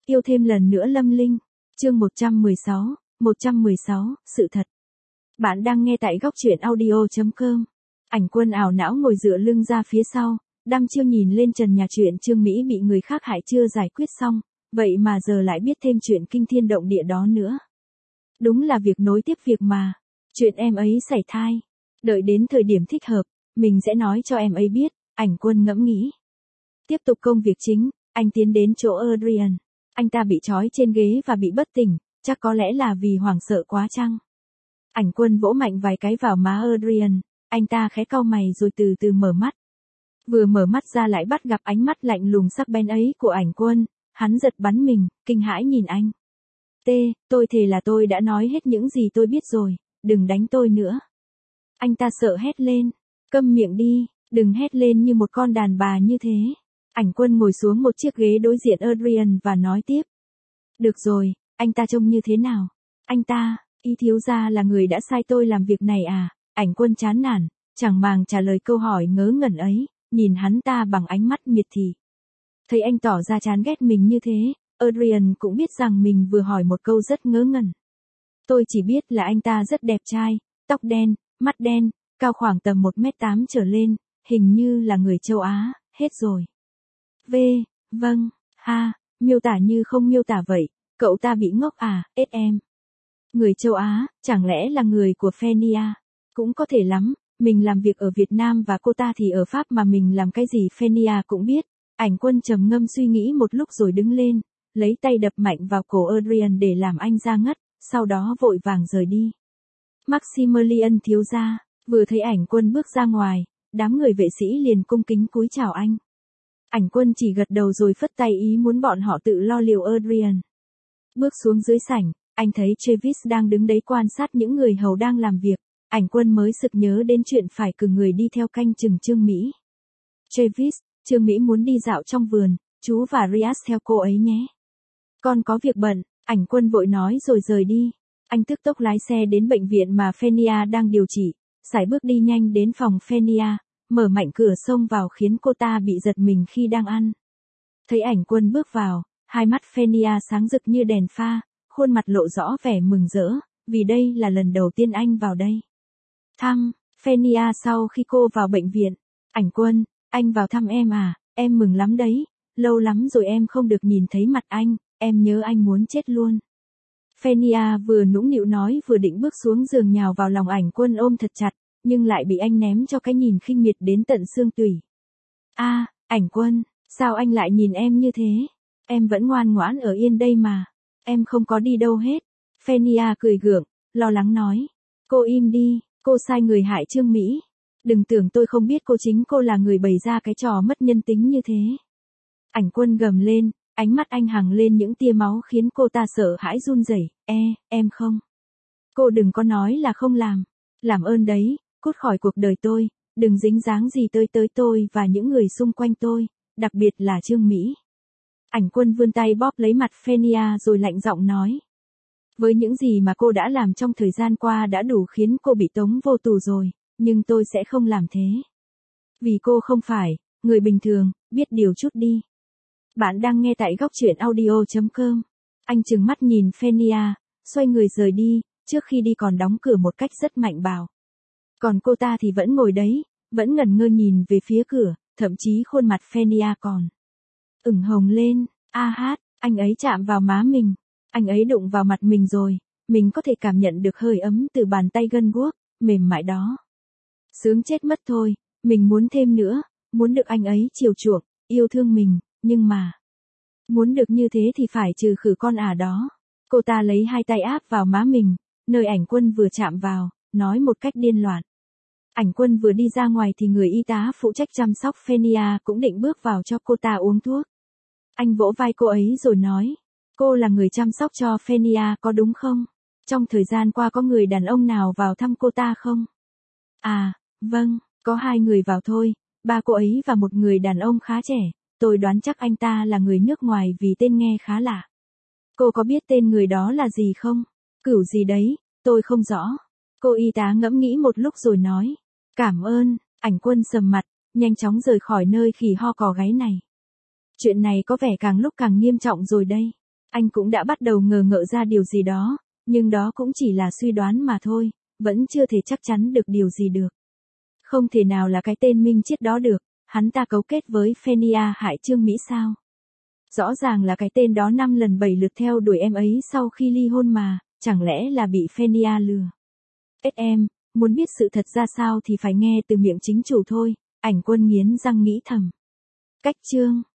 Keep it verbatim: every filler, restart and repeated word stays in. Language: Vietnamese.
Yêu thêm lần nữa Lâm Linh. Chương một trăm mười sáu, một trăm mười sáu, sự thật. Bạn đang nghe tại góc truyện audio chấm com. Ảnh Quân ảo não ngồi dựa lưng ra phía sau, đăm chiêu nhìn lên trần nhà. Chuyện Trương Mỹ bị người khác hại chưa giải quyết xong, vậy mà giờ lại biết thêm chuyện kinh thiên động địa đó nữa. Đúng là việc nối tiếp việc mà. Chuyện em ấy sảy thai. Đợi đến thời điểm thích hợp, mình sẽ nói cho em ấy biết, Ảnh Quân ngẫm nghĩ. Tiếp tục công việc chính, anh tiến đến chỗ Adrian. Anh ta bị trói trên ghế và bị bất tỉnh, chắc có lẽ là vì hoảng sợ quá chăng. Ảnh Quân vỗ mạnh vài cái vào má Adrian, anh ta khẽ cau mày rồi từ từ mở mắt. Vừa mở mắt ra lại bắt gặp ánh mắt lạnh lùng sắc bén ấy của Ảnh Quân, hắn giật bắn mình, kinh hãi nhìn anh. T, tôi thề là tôi đã nói hết những gì tôi biết rồi, đừng đánh tôi nữa. Anh ta sợ hét lên, câm miệng đi, đừng hét lên như một con đàn bà như thế. Ảnh Quân ngồi xuống một chiếc ghế đối diện Adrian và nói tiếp. Được rồi, anh ta trông như thế nào? Anh ta, y thiếu gia là người đã sai tôi làm việc này à? Ảnh Quân chán nản, chẳng màng trả lời câu hỏi ngớ ngẩn ấy, nhìn hắn ta bằng ánh mắt miệt thị. Thấy anh tỏ ra chán ghét mình như thế, Adrian cũng biết rằng mình vừa hỏi một câu rất ngớ ngẩn. Tôi chỉ biết là anh ta rất đẹp trai, tóc đen, mắt đen, cao khoảng tầm một mét tám trở lên, hình như là người châu Á, hết rồi. V, vâng, ha, miêu tả như không miêu tả vậy, cậu ta bị ngốc à, ết em. Người châu Á, chẳng lẽ là người của Fenia? Cũng có thể lắm, mình làm việc ở Việt Nam và cô ta thì ở Pháp mà mình làm cái gì Fenia cũng biết. Ảnh Quân trầm ngâm suy nghĩ một lúc rồi đứng lên, lấy tay đập mạnh vào cổ Adrian để làm anh ra ngất, sau đó vội vàng rời đi. Maximilian thiếu gia, vừa thấy Ảnh Quân bước ra ngoài, đám người vệ sĩ liền cung kính cúi chào anh. Ảnh Quân chỉ gật đầu rồi phất tay ý muốn bọn họ tự lo liệu Adrian. Bước xuống dưới sảnh, anh thấy Travis đang đứng đấy quan sát những người hầu đang làm việc. Ảnh Quân mới sực nhớ đến chuyện phải cử người đi theo canh chừng Trương Mỹ. Travis, Trương Mỹ muốn đi dạo trong vườn, chú và Rias theo cô ấy nhé. Con có việc bận, Ảnh Quân vội nói rồi rời đi. Anh tức tốc lái xe đến bệnh viện mà Fenia đang điều trị, sải bước đi nhanh đến phòng Fenia, mở mạnh cửa xông vào khiến cô ta bị giật mình khi đang ăn. Thấy Ảnh Quân bước vào, hai mắt Fenia sáng rực như đèn pha, khuôn mặt lộ rõ vẻ mừng rỡ, vì đây là lần đầu tiên anh vào đây. Thăm, Fenia sau khi cô vào bệnh viện. Ảnh Quân, anh vào thăm em à, em mừng lắm đấy, lâu lắm rồi em không được nhìn thấy mặt anh, em nhớ anh muốn chết luôn. Fenia vừa nũng nịu nói vừa định bước xuống giường nhào vào lòng Ảnh Quân ôm thật chặt, nhưng lại bị anh ném cho cái nhìn khinh miệt đến tận xương tủy. A, à, Ảnh Quân, sao anh lại nhìn em như thế? Em vẫn ngoan ngoãn ở yên đây mà, em không có đi đâu hết. Fenia cười gượng, lo lắng nói. Cô im đi, cô sai người hại Trương Mỹ. Đừng tưởng tôi không biết cô chính cô là người bày ra cái trò mất nhân tính như thế. Ảnh Quân gầm lên, ánh mắt anh hằng lên những tia máu khiến cô ta sợ hãi run rẩy. E, em không. Cô đừng có nói là không làm. Làm ơn đấy, cút khỏi cuộc đời tôi, đừng dính dáng gì tới tới tôi và những người xung quanh tôi, đặc biệt là Trương Mỹ. Ảnh Quân vươn tay bóp lấy mặt Fenia rồi lạnh giọng nói. Với những gì mà cô đã làm trong thời gian qua đã đủ khiến cô bị tống vô tù rồi, nhưng tôi sẽ không làm thế. Vì cô không phải người bình thường, biết điều chút đi. Bạn đang nghe tại góc truyện audio chấm com. Anh trừng mắt nhìn Fenia, xoay người rời đi, trước khi đi còn đóng cửa một cách rất mạnh bạo. Còn cô ta thì vẫn ngồi đấy, vẫn ngẩn ngơ nhìn về phía cửa, thậm chí khuôn mặt Fenia còn ửng hồng lên. A hát, anh ấy chạm vào má mình, anh ấy đụng vào mặt mình rồi, mình có thể cảm nhận được hơi ấm từ bàn tay gân guốc, mềm mại đó. Sướng chết mất thôi, mình muốn thêm nữa, muốn được anh ấy chiều chuộng, yêu thương mình, nhưng mà muốn được như thế thì phải trừ khử con ả đó. Cô ta lấy hai tay áp vào má mình, nơi Ảnh Quân vừa chạm vào, nói một cách điên loạn. Ảnh Quân vừa đi ra ngoài thì người y tá phụ trách chăm sóc Fenia cũng định bước vào cho cô ta uống thuốc. Anh vỗ vai cô ấy rồi nói, cô là người chăm sóc cho Fenia có đúng không? Trong thời gian qua có người đàn ông nào vào thăm cô ta không? À, vâng, có hai người vào thôi, ba cô ấy và một người đàn ông khá trẻ, tôi đoán chắc anh ta là người nước ngoài vì tên nghe khá lạ. Cô có biết tên người đó là gì không? Cửu gì đấy, tôi không rõ. Cô y tá ngẫm nghĩ một lúc rồi nói, cảm ơn. Ảnh Quân sầm mặt, nhanh chóng rời khỏi nơi khỉ ho cò gáy này. Chuyện này có vẻ càng lúc càng nghiêm trọng rồi đây. Anh cũng đã bắt đầu ngờ ngợ ra điều gì đó, nhưng đó cũng chỉ là suy đoán mà thôi, vẫn chưa thể chắc chắn được điều gì được. Không thể nào là cái tên Minh Chiết đó được, hắn ta cấu kết với Fenia hại Trương Mỹ sao? Rõ ràng là cái tên đó năm lần bảy lượt theo đuổi em ấy sau khi ly hôn mà, chẳng lẽ là bị Fenia lừa? ét em, muốn biết sự thật ra sao thì phải nghe từ miệng chính chủ thôi, Ảnh Quân nghiến răng nghĩ thầm. Cách chương